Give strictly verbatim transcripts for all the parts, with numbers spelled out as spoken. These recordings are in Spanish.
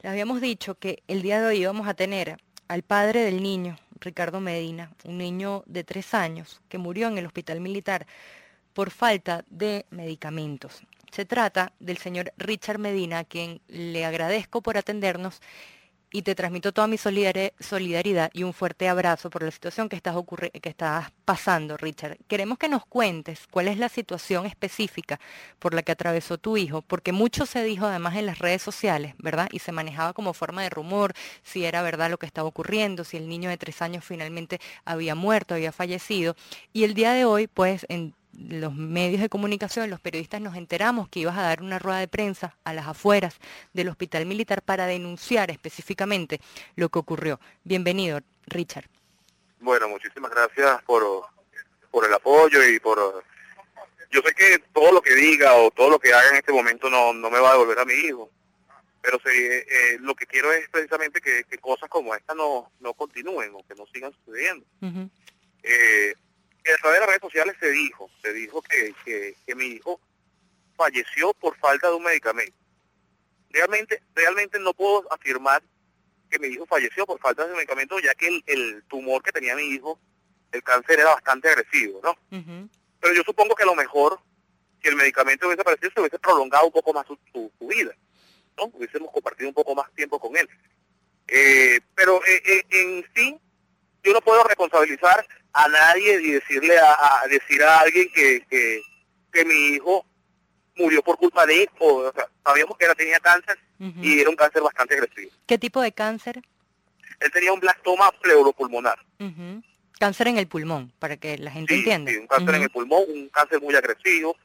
Les habíamos dicho que el día de hoy íbamos a tener al padre del niño, Ricardo Medina, un niño de tres años que murió en el hospital militar por falta de medicamentos. Se trata del señor Richard Medina, a quien le agradezco por atendernos y te transmito toda mi solidaridad y un fuerte abrazo por la situación que estás, ocurri que estás pasando, Richard. Queremos que nos cuentes cuál es la situación específica por la que atravesó tu hijo, porque mucho se dijo además en las redes sociales, ¿verdad? Y se manejaba como forma de rumor si era verdad lo que estaba ocurriendo, si el niño de tres años finalmente había muerto, había fallecido. Y el día de hoy, pues, en los medios de comunicación, los periodistas nos enteramos que ibas a dar una rueda de prensa a las afueras del hospital militar para denunciar específicamente lo que ocurrió. Bienvenido, Richard. Bueno, muchísimas gracias por, por el apoyo y por... Yo sé que todo lo que diga o todo lo que haga en este momento no, no me va a devolver a mi hijo, pero sí, eh, lo que quiero es precisamente que, que cosas como esta no, no continúen o que no sigan sucediendo. Uh-huh. eh, a través de las redes sociales se dijo, se dijo que, que, que mi hijo falleció por falta de un medicamento. Realmente, realmente no puedo afirmar que mi hijo falleció por falta de medicamento, ya que el, el tumor que tenía mi hijo, el cáncer, era bastante agresivo, ¿no? Uh-huh. Pero yo supongo que a lo mejor, si el medicamento hubiese aparecido, se hubiese prolongado un poco más su, su, su vida, ¿no? Hubiésemos compartido un poco más tiempo con él. Eh, pero eh, eh, en sí, yo no puedo responsabilizar a nadie y decirle a, a decir a alguien que, que, que mi hijo murió por culpa de él, o, o sea, sabíamos que él tenía cáncer, uh-huh, y era un cáncer bastante agresivo. ¿Qué tipo de cáncer? Él tenía un blastoma pleuropulmonar. Uh-huh. Cáncer en el pulmón, para que la gente sí, entienda. Sí, un cáncer uh-huh. en el pulmón, un cáncer muy agresivo,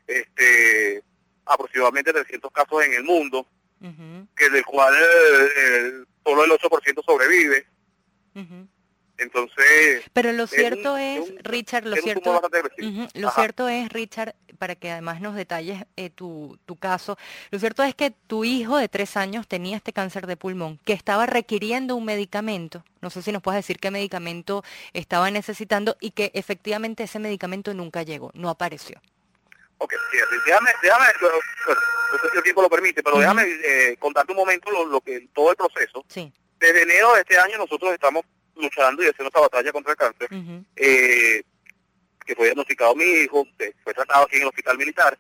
este, aproximadamente trescientos casos en el mundo, uh-huh, que del cual eh, eh, solo el ocho por ciento sobrevive. Uh-huh. Entonces, pero lo cierto es, es un, Richard, lo cierto, uh-huh, lo cierto es, Richard, para que además nos detalles eh, tu, tu caso, lo cierto es que tu hijo de tres años tenía este cáncer de pulmón, que estaba requiriendo un medicamento, no sé si nos puedes decir qué medicamento estaba necesitando y que efectivamente ese medicamento nunca llegó, no apareció. Ok, sí, déjame, déjame, bueno, no sé si el tiempo lo permite, pero uh-huh, déjame eh, contarte un momento lo, lo que todo el proceso. Sí. Desde enero de este año nosotros estamos luchando y haciendo esta batalla contra el cáncer, uh-huh, eh, que fue diagnosticado mi hijo, fue tratado aquí en el hospital militar.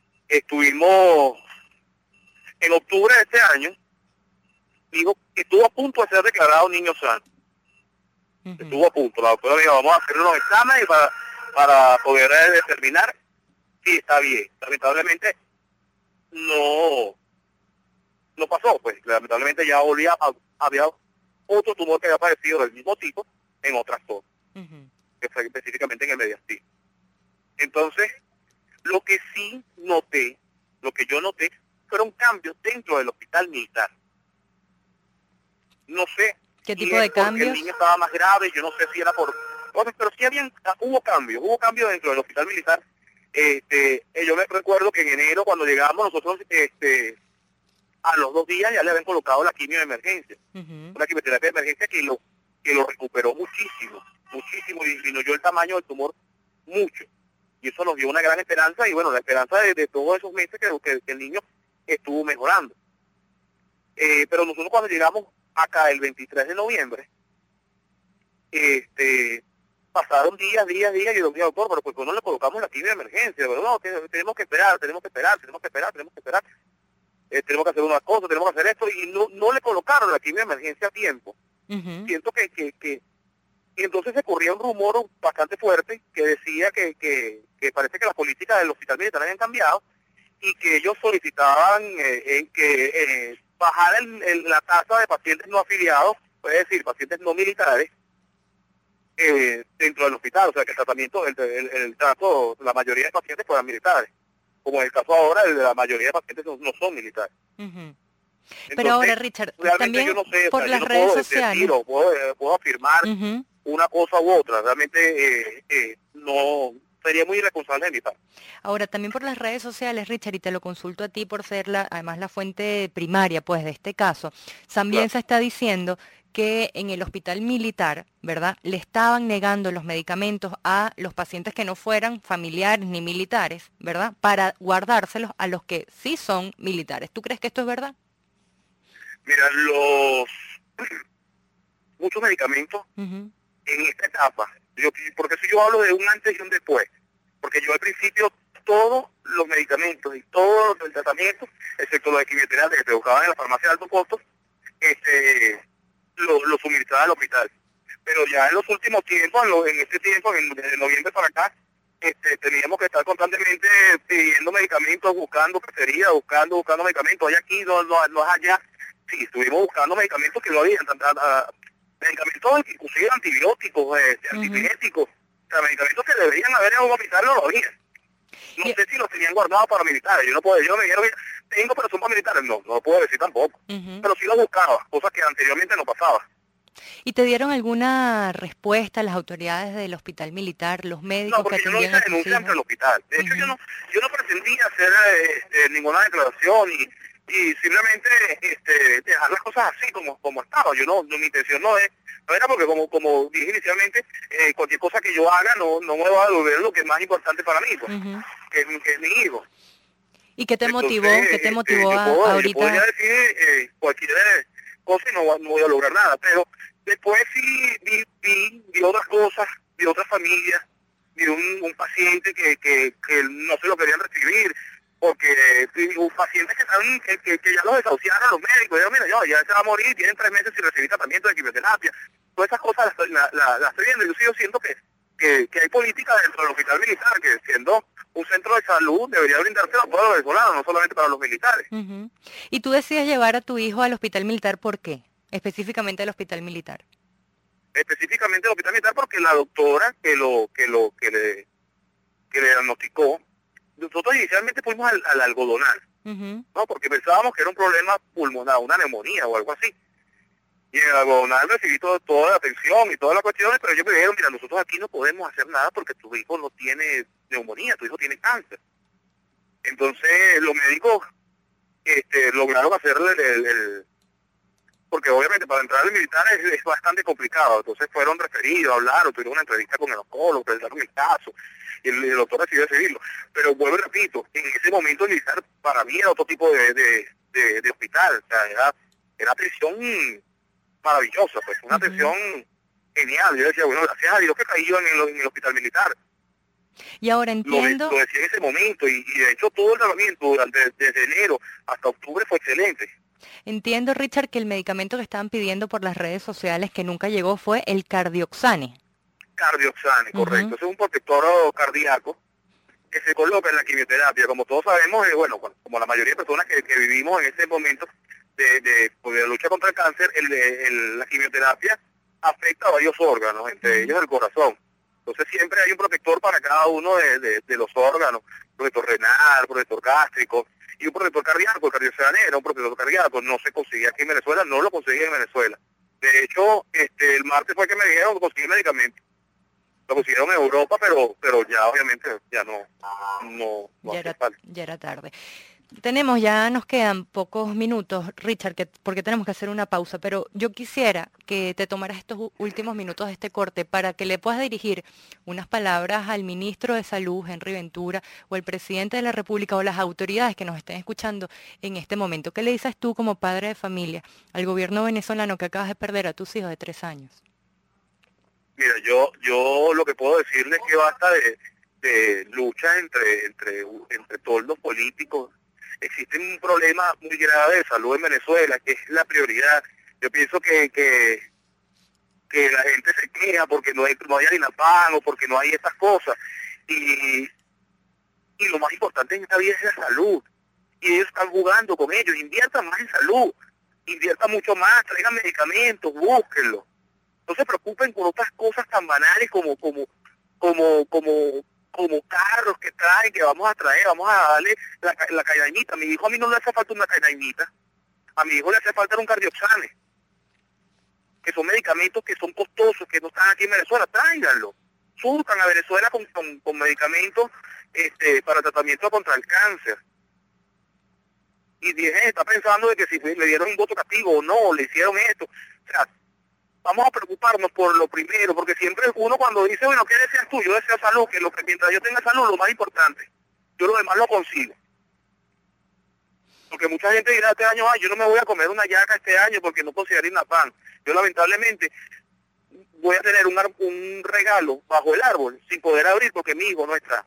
Estuvimos en octubre de este año, mi hijo estuvo a punto de ser declarado niño sano. Uh-huh. Estuvo a punto, la doctora dijo, vamos a hacer unos exámenes para, para poder determinar si está bien. Lamentablemente no, no pasó, pues lamentablemente ya volvía, había otro tumor que había aparecido del mismo tipo en otras zonas, uh-huh, que fue específicamente en el mediastino. Entonces, lo que sí noté, lo que yo noté, fueron cambios dentro del hospital militar. No sé. ¿Qué tipo de cambios? El niño estaba más grave, yo no sé si era por... Pero sí habían, hubo cambios, hubo cambios dentro del hospital militar. Este, yo me recuerdo que en enero, cuando llegamos, nosotros... este a los dos días ya le habían colocado la quimio de emergencia, uh-huh, una quimioterapia de emergencia que lo que lo recuperó muchísimo, muchísimo, y disminuyó el tamaño del tumor mucho. Y eso nos dio una gran esperanza, y bueno, la esperanza de, de todos esos meses que, que, que el niño estuvo mejorando. Eh, pero nosotros cuando llegamos acá el veintitrés de noviembre, este pasaron días, días, días, y yo decía, doctor, pero ¿por qué no le colocamos la quimio de emergencia? Pero no, que tenemos que esperar, tenemos que esperar, tenemos que esperar, tenemos que esperar. Eh, tenemos que hacer una cosa, tenemos que hacer esto, y no, no le colocaron la quimio de emergencia a tiempo. Uh-huh. Siento que, que, que, y entonces se corría un rumor bastante fuerte que decía que, que, que parece que las políticas del hospital militar habían cambiado y que ellos solicitaban eh, en que eh, bajara el, el, la tasa de pacientes no afiliados, es decir, pacientes no militares, eh, dentro del hospital, o sea que el tratamiento, el, el, el trato, la mayoría de pacientes fueran militares. Como en el caso ahora, la mayoría de pacientes no, no son militares. Uh-huh. Entonces, pero ahora, Richard, también yo no sé, por o sea, las yo no redes puedo sociales... decir o puedo, eh, puedo afirmar uh-huh, una cosa u otra. Realmente eh, eh, no sería muy irresponsable de mi parte. Ahora, también por las redes sociales, Richard, y te lo consulto a ti por ser la, además la fuente primaria pues de este caso, también claro, se está diciendo que en el hospital militar, ¿verdad?, le estaban negando los medicamentos a los pacientes que no fueran familiares ni militares, ¿verdad?, para guardárselos a los que sí son militares. ¿Tú crees que esto es verdad? Mira, los muchos medicamentos Uh-huh. en esta etapa, yo, porque si yo hablo de un antes y un después, porque yo al principio todos los medicamentos y todo el tratamiento, excepto los de quimioterapia que te buscaban en la farmacia de alto costo, este, lo, lo suministraba al hospital. Pero ya en los últimos tiempos, en, lo, en este tiempo, en, de noviembre para acá, este, teníamos que estar constantemente pidiendo medicamentos, buscando pecería, buscando, buscando medicamentos. Hay aquí, no, no, no es allá. Sí, estuvimos buscando medicamentos que no había, medicamentos inclusive antibióticos, eh, antipiréticos, uh-huh. O sea, medicamentos que deberían haber en un hospital no lo había. No yeah. sé si los tenían guardados para militares, yo no puedo, yo me dijeron, tengo, pero son para militares, no, no lo puedo decir tampoco, uh-huh. Pero sí los buscaba, cosas que anteriormente no pasaba. ¿Y te dieron alguna respuesta a las autoridades del hospital militar, los médicos? No, porque que yo no hice denuncia ante el hospital. De uh-huh. hecho, yo no yo no pretendía hacer este, ninguna declaración y, y simplemente este, dejar las cosas así como como estaba. Yo no, no mi intención no es, no era porque como como dije inicialmente, eh, cualquier cosa que yo haga no no me va a devolver lo que es más importante para mí, pues, uh-huh. que, que es mi hijo. ¿Y qué te Entonces, motivó? ¿Qué te motivó este, yo puedo, a, ahorita? Yo podría decir eh, cualquier cosa y no, no voy a lograr nada, pero después sí vi, vi, vi otras cosas, vi otras familias, vi un, un paciente que, que, que no se lo querían recibir, porque un paciente que, saben, que, que, que ya los desahuciaron los médicos, dijeron, mira, yo, ya se va a morir, tienen tres meses sin recibir tratamiento de quimioterapia. Todas esas cosas las, las, las, las estoy viendo, yo sigo siento que, que, que hay política dentro del hospital militar, que siendo un centro de salud debería brindarse a todos los venezolanos, no solamente para los militares. Uh-huh. ¿Y tú decides llevar a tu hijo al hospital militar por qué? Específicamente al hospital militar. Específicamente al hospital militar porque la doctora que lo que lo que le que le diagnosticó, nosotros inicialmente fuimos al, al algodonal, uh-huh. No, porque pensábamos que era un problema pulmonar, una neumonía o algo así. Y en el algodonal recibí todo, toda la atención y todas las cuestiones, pero ellos me dijeron, mira, nosotros aquí no podemos hacer nada porque tu hijo no tiene neumonía, tu hijo tiene cáncer. Entonces los médicos este, lograron hacerle el, el, el porque obviamente para entrar al militar es, es bastante complicado, entonces fueron referidos, hablaron, tuvieron una entrevista con el oncólogo, presentaron el caso, y el, el doctor decidió seguirlo. Pero vuelvo y repito, en ese momento el militar para mí era otro tipo de, de, de, de hospital, o sea, era, era atención maravillosa, pues, una uh-huh. atención genial. Yo decía, bueno, gracias a Dios que caí yo en el, en el hospital militar. Y ahora entiendo... Lo, lo decía en ese momento, y, y de hecho todo el tratamiento durante desde enero hasta octubre fue excelente. Entiendo, Richard, que el medicamento que estaban pidiendo por las redes sociales que nunca llegó fue el Cardioxane. Cardioxane, correcto. Uh-huh. Es un protector cardíaco que se coloca en la quimioterapia. Como todos sabemos, eh, bueno, como la mayoría de personas que, que vivimos en este momento de, de, de la lucha contra el cáncer, el, el, la quimioterapia afecta a varios órganos, entre uh-huh. ellos el corazón. Entonces siempre hay un protector para cada uno de, de, de los órganos, protector renal, protector gástrico, y un protector cardíaco. El Cardioxane era un protector cardíaco, no se conseguía aquí en Venezuela, no lo conseguía en Venezuela. De hecho, este el martes fue que me dijeron que conseguí medicamento. Lo consiguieron en Europa, pero pero ya obviamente ya no, no, no ya, era, ya era tarde. Tenemos, ya nos quedan pocos minutos, Richard, que, porque tenemos que hacer una pausa, pero yo quisiera que te tomaras estos últimos minutos de este corte para que le puedas dirigir unas palabras al ministro de Salud, Henry Ventura, o al presidente de la República, o las autoridades que nos estén escuchando en este momento. ¿Qué le dices tú como padre de familia al gobierno venezolano que acabas de perder a tus hijos de tres años? Mira, yo yo lo que puedo decirles es que basta de, de lucha entre, entre, entre toldos políticos. Existe un problema muy grave de salud en Venezuela, que es la prioridad. Yo pienso que que, que la gente se queja porque no hay, no hay harina pan o porque no hay estas cosas. Y, y lo más importante en esta vida es la salud. Y ellos están jugando con ellos. Inviertan más en salud, inviertan mucho más, traigan medicamentos, búsquenlos. No se preocupen por otras cosas tan banales como como como como como carros que traen, que vamos a traer, vamos a darle la, la caidañita. A mi hijo a mí no le hace falta una caidañita, a mi hijo le hace falta un Cardioxane, que son medicamentos que son costosos, que no están aquí en Venezuela. Tráiganlo, surcan a Venezuela con, con, con medicamentos este, para tratamiento contra el cáncer. Y dije, está pensando de que si le dieron un voto castigo o no, le hicieron esto. O sea, vamos a preocuparnos por lo primero, porque siempre uno cuando dice, bueno, ¿qué deseas tú? Yo deseo salud, que, lo que mientras yo tenga salud, lo más importante. Yo lo demás lo consigo. Porque mucha gente dirá este año, ay, yo no me voy a comer una yaca este año porque no consigo harina pan. Yo lamentablemente voy a tener un, un regalo bajo el árbol sin poder abrir porque mi hijo no está.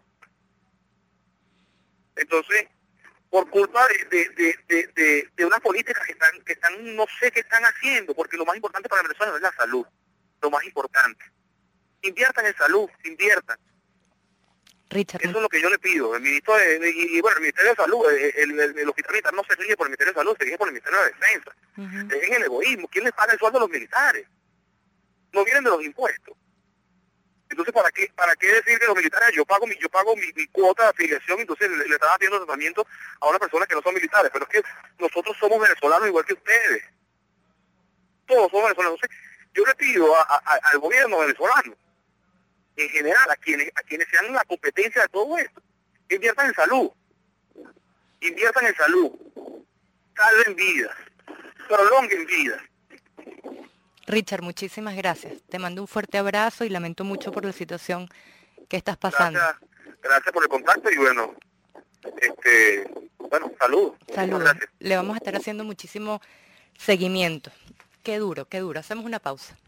Entonces, por culpa de, de, de, de, de, de unas políticas que están, que están, no sé qué están haciendo, porque lo más importante para Venezuela es la salud, lo más importante. Inviertan en salud, inviertan. Richard. Eso es lo que yo le pido. El ministro de, y, y, bueno, el Ministerio de Salud, el, el, el hospital militar no se rige por el Ministerio de Salud, se rige por el Ministerio de Defensa. Uh-huh. Dejen el egoísmo. ¿Quién les paga el sueldo a los militares? No vienen de los impuestos. Entonces, ¿para qué para qué decir que los militares, yo pago mi yo pago mi, mi cuota de afiliación, entonces le, le están haciendo tratamiento a una persona que no son militares? Pero es que nosotros somos venezolanos igual que ustedes. Todos somos venezolanos. Entonces, yo le pido a, a, al gobierno venezolano, en general, a quienes a quienes sean la competencia de todo esto, inviertan en salud, inviertan en salud, salven vidas, prolonguen vidas. Richard, muchísimas gracias. Te mando un fuerte abrazo y lamento mucho por la situación que estás pasando. Gracias, gracias por el contacto y bueno, este, bueno, saludos. Saludos. Le vamos a estar haciendo muchísimo seguimiento. Qué duro, qué duro. Hacemos una pausa.